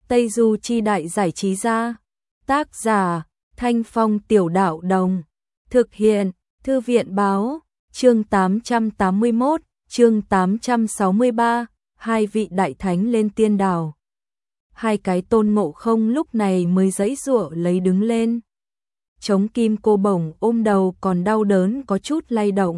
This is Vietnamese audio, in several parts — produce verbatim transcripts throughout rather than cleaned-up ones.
Tây Du Chi Đại Giải Trí Gia. Tác giả Thanh Phong Tiểu Đạo Đồng. Thực hiện Thư viện Báo. Chương tám trăm tám mươi mốt, chương tám trăm sáu mươi ba, hai vị đại thánh lên tiên đảo. Hai cái Tôn Ngộ Không lúc này mới giãy giụa lấy đứng lên. Chống kim cô bổng ôm đầu còn đau đớn có chút lay động.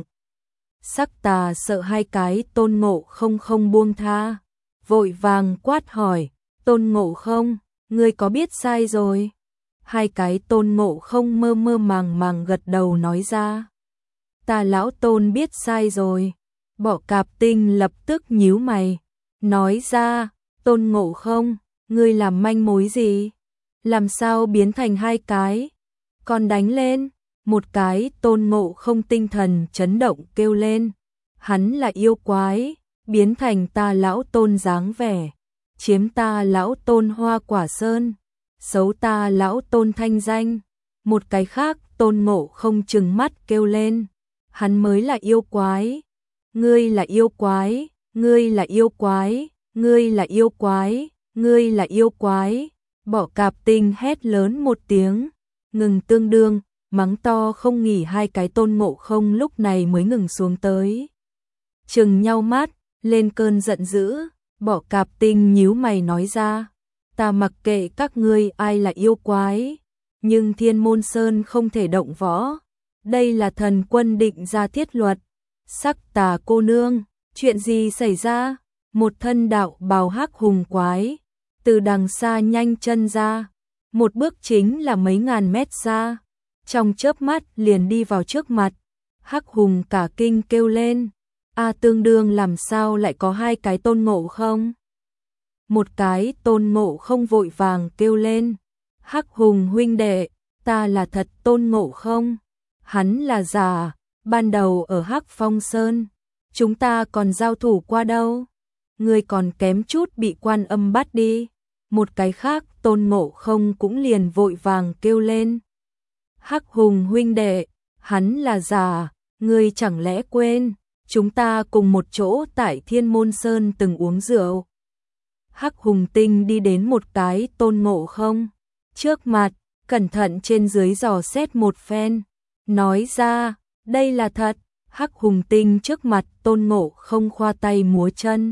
Sắc Tà sợ hai cái Tôn Ngộ Không không buông tha, vội vàng quát hỏi, Tôn Ngộ Không, ngươi có biết sai rồi? Hai cái Tôn Ngộ Không mơ mơ màng màng gật đầu nói ra, ta lão Tôn biết sai rồi. Bọ Cạp Tinh lập tức nhíu mày, nói ra, Tôn Ngộ Không, ngươi làm manh mối gì? Làm sao biến thành hai cái? Còn đánh lên. Một cái Tôn Ngộ Không tinh thần chấn động kêu lên, hắn là yêu quái, biến thành ta lão Tôn dáng vẻ, chiếm ta lão Tôn Hoa Quả Sơn, xấu ta lão Tôn thanh danh. Một cái khác Tôn Ngộ Không trừng mắt kêu lên, hắn mới là yêu quái, ngươi là yêu quái, ngươi là yêu quái, ngươi là yêu quái, ngươi là yêu quái. Bọ Cạp Tinh hét lớn một tiếng, ngừng tương đương, mắng to không nghỉ. Hai cái Tôn Ngộ Không lúc này mới ngừng xuống tới, chừng nhau mắt, lên cơn giận dữ. Bọ Cạp Tinh nhíu mày nói ra, ta mặc kệ các ngươi ai là yêu quái, nhưng Thiên Môn Sơn không thể động võ, đây là thần quân định ra thiết luật. Sắc Tà cô nương, chuyện gì xảy ra? Một thân đạo bào hắc hùng quái từ đằng xa nhanh chân ra, một bước chính là mấy ngàn mét xa, trong chớp mắt liền đi vào trước mặt. Hắc hùng cả kinh kêu lên, a tương đương làm sao lại có hai cái Tôn Ngộ Không? Một cái Tôn Ngộ Không vội vàng kêu lên, Hắc hùng huynh đệ, ta là thật Tôn Ngộ Không, hắn là giả, ban đầu ở Hắc Phong Sơn, chúng ta còn giao thủ qua đâu, ngươi còn kém chút bị Quan Âm bắt đi. Một cái khác Tôn Ngộ Không cũng liền vội vàng kêu lên, Hắc hùng huynh đệ, hắn là giả, ngươi chẳng lẽ quên, chúng ta cùng một chỗ tại Thiên Môn Sơn từng uống rượu. Hắc hùng tinh đi đến một cái Tôn Ngộ Không trước mặt, cẩn thận trên dưới dò xét một phen, nói ra, đây là thật. Hắc hùng tinh trước mặt Tôn Ngộ Không khoa tay múa chân,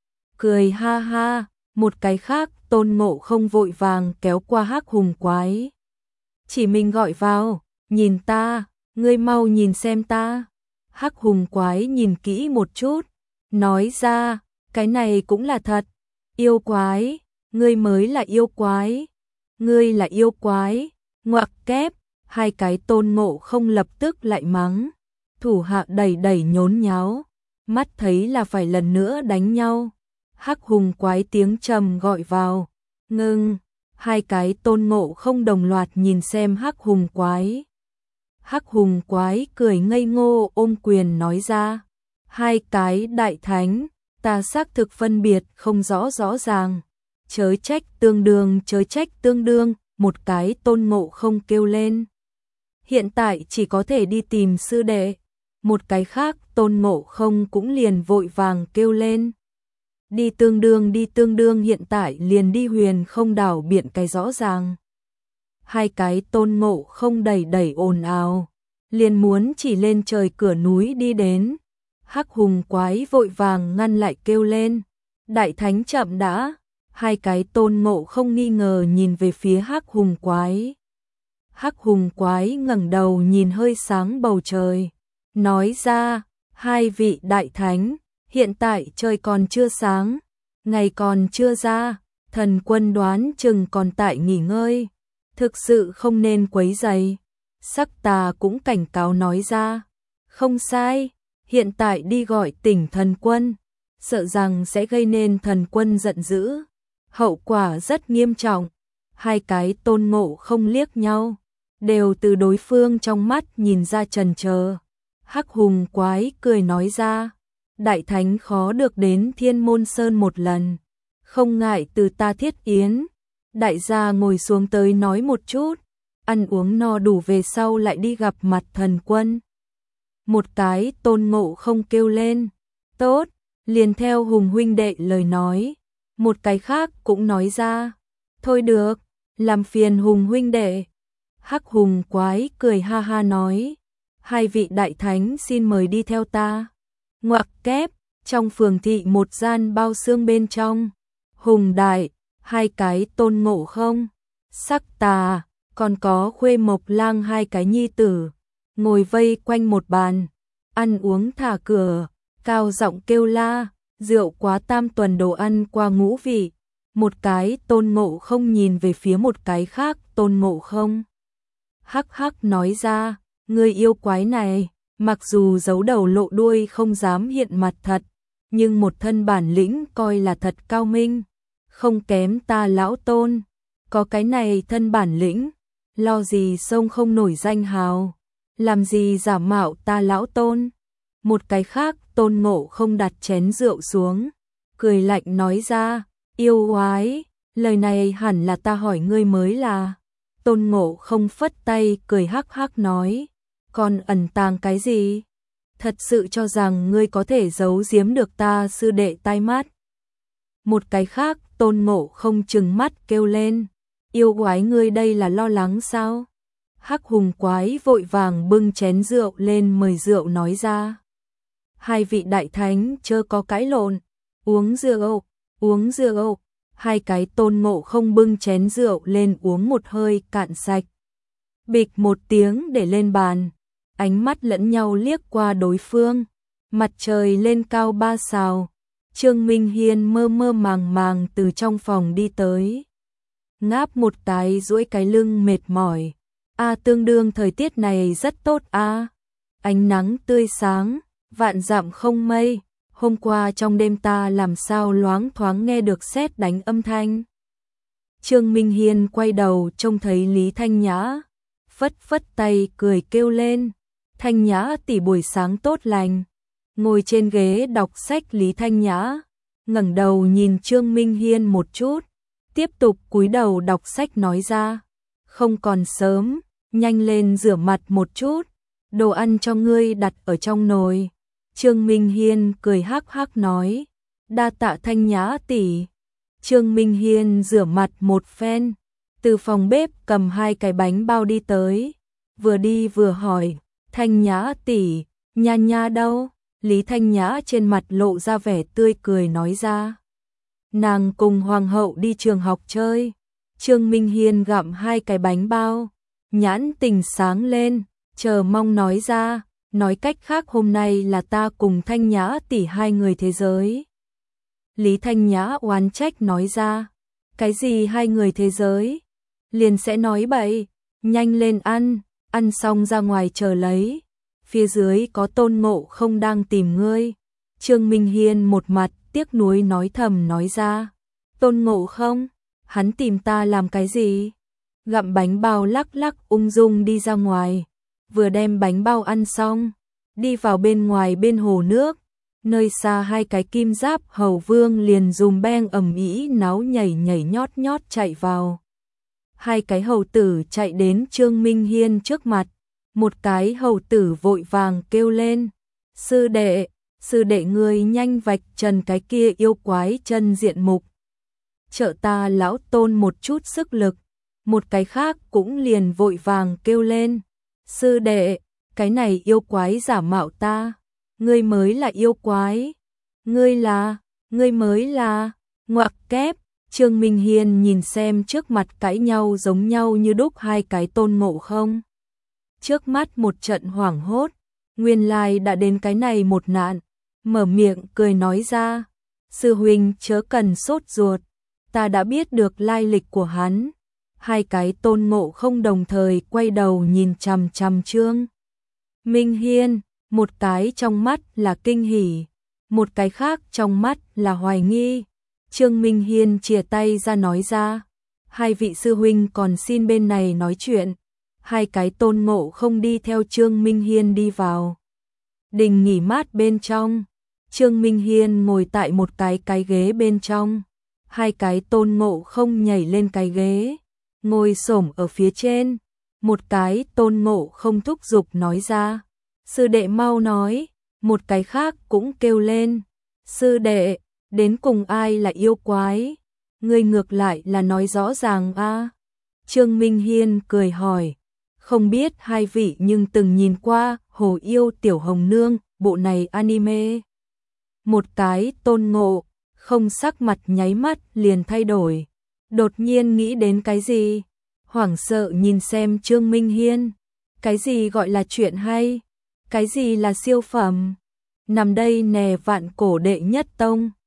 cười ha ha. Một cái khác Tôn Ngộ Không vội vàng kéo qua Hắc hùng quái, chỉ mình gọi vào, nhìn ta, ngươi mau nhìn xem ta. Hắc hùng quái nhìn kỹ một chút, nói ra, cái này cũng là thật. Yêu quái, ngươi mới là yêu quái, ngươi là yêu quái. Ngoặc kép, hai cái Tôn Ngộ Không lập tức lại mắng, thủ hạ đẩy đẩy nhốn nháo, mắt thấy là phải lần nữa đánh nhau. Hắc hùng quái tiếng trầm gọi vào, ngưng. Hai cái Tôn Ngộ Không đồng loạt nhìn xem Hắc hùng quái. Hắc hùng quái cười ngây ngô ôm quyền nói ra, hai cái đại thánh, ta xác thực phân biệt không rõ rõ ràng, chớ trách tương đương, chớ trách tương đương. Một cái Tôn Ngộ Không kêu lên, hiện tại chỉ có thể đi tìm sư đệ. Một cái khác Tôn Ngộ Không cũng liền vội vàng kêu lên, đi tương đương, đi tương đương, hiện tại liền đi Huyền Không đảo biện cái rõ ràng. Hai cái Tôn Ngộ Không đẩy đẩy ồn ào, liền muốn chỉ lên trời cửa núi đi đến. Hắc hùng quái vội vàng ngăn lại kêu lên, đại thánh chậm đã. Hai cái Tôn Ngộ Không nghi ngờ nhìn về phía Hắc hùng quái. Hắc hùng quái ngẩng đầu nhìn hơi sáng bầu trời, nói ra, hai vị đại thánh, hiện tại trời còn chưa sáng, ngày còn chưa ra, thần quân đoán chừng còn tại nghỉ ngơi, thực sự không nên quấy rầy. Sắc Tà cũng cảnh cáo nói ra, không sai, hiện tại đi gọi tỉnh thần quân, sợ rằng sẽ gây nên thần quân giận dữ, hậu quả rất nghiêm trọng. Hai cái Tôn Ngộ Không liếc nhau, đều từ đối phương trong mắt nhìn ra chần chờ. Hắc hùng quái cười nói ra, đại thánh khó được đến Thiên Môn Sơn một lần, không ngại từ ta thiết yến, đại gia ngồi xuống tới nói một chút, ăn uống no đủ về sau lại đi gặp mặt thần quân. Một cái Tôn Ngộ Không kêu lên, tốt, liền theo hùng huynh đệ lời nói. Một cái khác cũng nói ra, Thôi được, làm phiền Hùng huynh đệ. Hắc Hùng quái cười ha ha nói, hai vị đại thánh xin mời đi theo ta. Ngoặc kép, trong phường thị một gian bao xương bên trong, Hùng đại, hai cái Tôn Ngộ Không, Sắc Tà, còn có Khuê Mộc Lang hai cái nhi tử, ngồi vây quanh một bàn, ăn uống thả cửa, cao giọng kêu la, rượu quá tam tuần đồ ăn qua ngũ vị. Một cái Tôn Ngộ Không nhìn về phía một cái khác Tôn Ngộ Không. Hắc hắc nói ra, người yêu quái này, mặc dù giấu đầu lộ đuôi không dám hiện mặt thật, nhưng một thân bản lĩnh coi là thật cao minh, không kém ta lão Tôn. Có cái này thân bản lĩnh, lo gì sông không nổi danh hào, làm gì giả mạo ta lão Tôn. Một cái khác Tôn Ngộ Không đặt chén rượu xuống, cười lạnh nói ra, yêu quái, lời này hẳn là ta hỏi ngươi mới là. Tôn Ngộ Không phất tay cười hắc hắc nói, còn ẩn tàng cái gì? Thật sự cho rằng ngươi có thể giấu giếm được ta sư đệ tai mắt. Một cái khác Tôn Ngộ Không trừng mắt kêu lên, yêu quái ngươi đây là lo lắng sao? Hắc Hùng quái vội vàng bưng chén rượu lên mời rượu nói ra, hai vị đại thánh chớ có cãi lộn, uống rượu, uống rượu. Hai cái Tôn Ngộ Không bưng chén rượu lên uống một hơi cạn sạch. Bịch một tiếng để lên bàn, ánh mắt lẫn nhau liếc qua đối phương. Mặt trời lên cao ba sào, Trương Minh Hiên mơ mơ màng màng từ trong phòng đi tới. Ngáp một cái duỗi cái lưng mệt mỏi. A tương đương thời tiết này rất tốt a. Ánh nắng tươi sáng, vạn dặm không mây. Hôm qua trong đêm ta làm sao loáng thoáng nghe được sét đánh âm thanh. Trương Minh Hiên quay đầu trông thấy Lý Thanh Nhã, phất phất tay cười kêu lên, Thanh Nhã tỷ buổi sáng tốt lành. Ngồi trên ghế đọc sách Lý Thanh Nhã, ngẩng đầu nhìn Trương Minh Hiên một chút, tiếp tục cúi đầu đọc sách nói ra, không còn sớm, nhanh lên rửa mặt một chút, đồ ăn cho ngươi đặt ở trong nồi. Trương Minh Hiên cười hắc hắc nói, đa tạ Thanh Nhã tỷ. Trương Minh Hiên rửa mặt một phen, từ phòng bếp cầm hai cái bánh bao đi tới, vừa đi vừa hỏi, Thanh Nhã tỷ, Nha Nha đâu? Lý Thanh Nhã trên mặt lộ ra vẻ tươi cười nói ra, nàng cùng hoàng hậu đi trường học chơi. Trương Minh Hiên gặm hai cái bánh bao, nhãn tình sáng lên, chờ mong nói ra, nói cách khác hôm nay là ta cùng Thanh Nhã tỷ hai người thế giới. Lý Thanh Nhã oán trách nói ra, cái gì hai người thế giới? Liền sẽ nói bậy, nhanh lên ăn, ăn xong ra ngoài chờ lấy. Phía dưới có Tôn Ngộ Không đang tìm ngươi. Trương Minh Hiên một mặt tiếc nuối nói thầm nói ra, Tôn Ngộ Không, hắn tìm ta làm cái gì? Gặm bánh bao lắc lắc ung dung đi ra ngoài, vừa đem bánh bao ăn xong, đi vào bên ngoài bên hồ nước, nơi xa hai cái kim giáp hầu vương liền dùm beng ầm ĩ náo nhảy nhảy nhót nhót chạy vào. Hai cái hầu tử chạy đến Trương Minh Hiên trước mặt, một cái hầu tử vội vàng kêu lên, sư đệ, sư đệ ngươi nhanh vạch trần cái kia yêu quái chân diện mục, trợ ta lão Tôn một chút sức lực. Một cái khác cũng liền vội vàng kêu lên, sư đệ, cái này yêu quái giả mạo ta, ngươi mới là yêu quái, ngươi là, ngươi mới là, ngoặc kép. Trương Minh Hiên nhìn xem trước mặt cãi nhau giống nhau như đúc hai cái Tôn Ngộ Không. Trước mắt một trận hoảng hốt, nguyên lai đã đến cái này một nạn, mở miệng cười nói ra, sư huynh chớ cần sốt ruột, ta đã biết được lai lịch của hắn. Hai cái Tôn Ngộ Không đồng thời quay đầu nhìn chằm chằm Trương Minh Hiên, một cái trong mắt là kinh hỉ, một cái khác trong mắt là hoài nghi. Trương Minh Hiên chìa tay ra nói ra, hai vị sư huynh còn xin bên này nói chuyện. Hai cái Tôn Ngộ Không đi theo Trương Minh Hiên đi vào đình nghỉ mát bên trong. Trương Minh Hiên ngồi tại một cái cái ghế bên trong, hai cái Tôn Ngộ Không nhảy lên cái ghế, ngồi xổm ở phía trên. Một cái Tôn Ngộ Không thúc giục nói ra, sư đệ mau nói. Một cái khác cũng kêu lên, sư đệ, đến cùng ai là yêu quái? Ngươi ngược lại là nói rõ ràng a. Trương Minh Hiên cười hỏi, không biết hai vị nhưng từng nhìn qua Hồ Yêu Tiểu Hồng Nương, bộ này anime. Một cái Tôn Ngộ không sắc mặt nháy mắt liền thay đổi, đột nhiên nghĩ đến cái gì, hoảng sợ nhìn xem Trương Minh Hiên, cái gì gọi là chuyện hay, cái gì là siêu phẩm, nằm đây nè vạn cổ đệ nhất tông.